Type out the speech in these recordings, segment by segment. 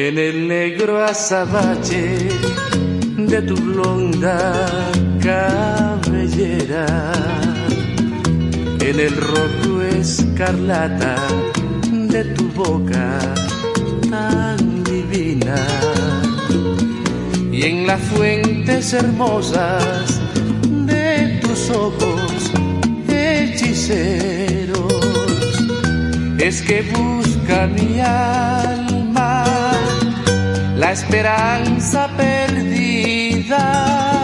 en el negro azabache de tu blonda cabellera, en el rojo escarlata de tu boca tan divina, y en las fuentes hermosas de tus ojos hechiceros, es que busca mi alma la esperanza perdida.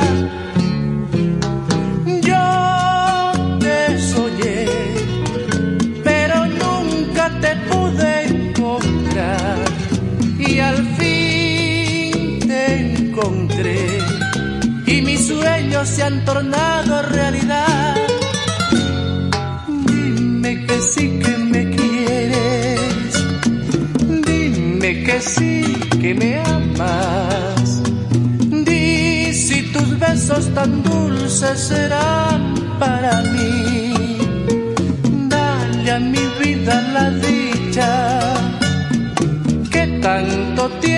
Yo te soñé, pero nunca te pude encontrar, y al fin te encontré, y mis sueños se han tornado realidad. Dime que sí que me quieres, dime que sí que me amas, di si tus besos tan dulces serán para mí. Dale a mi vida la dicha que tanto tiempo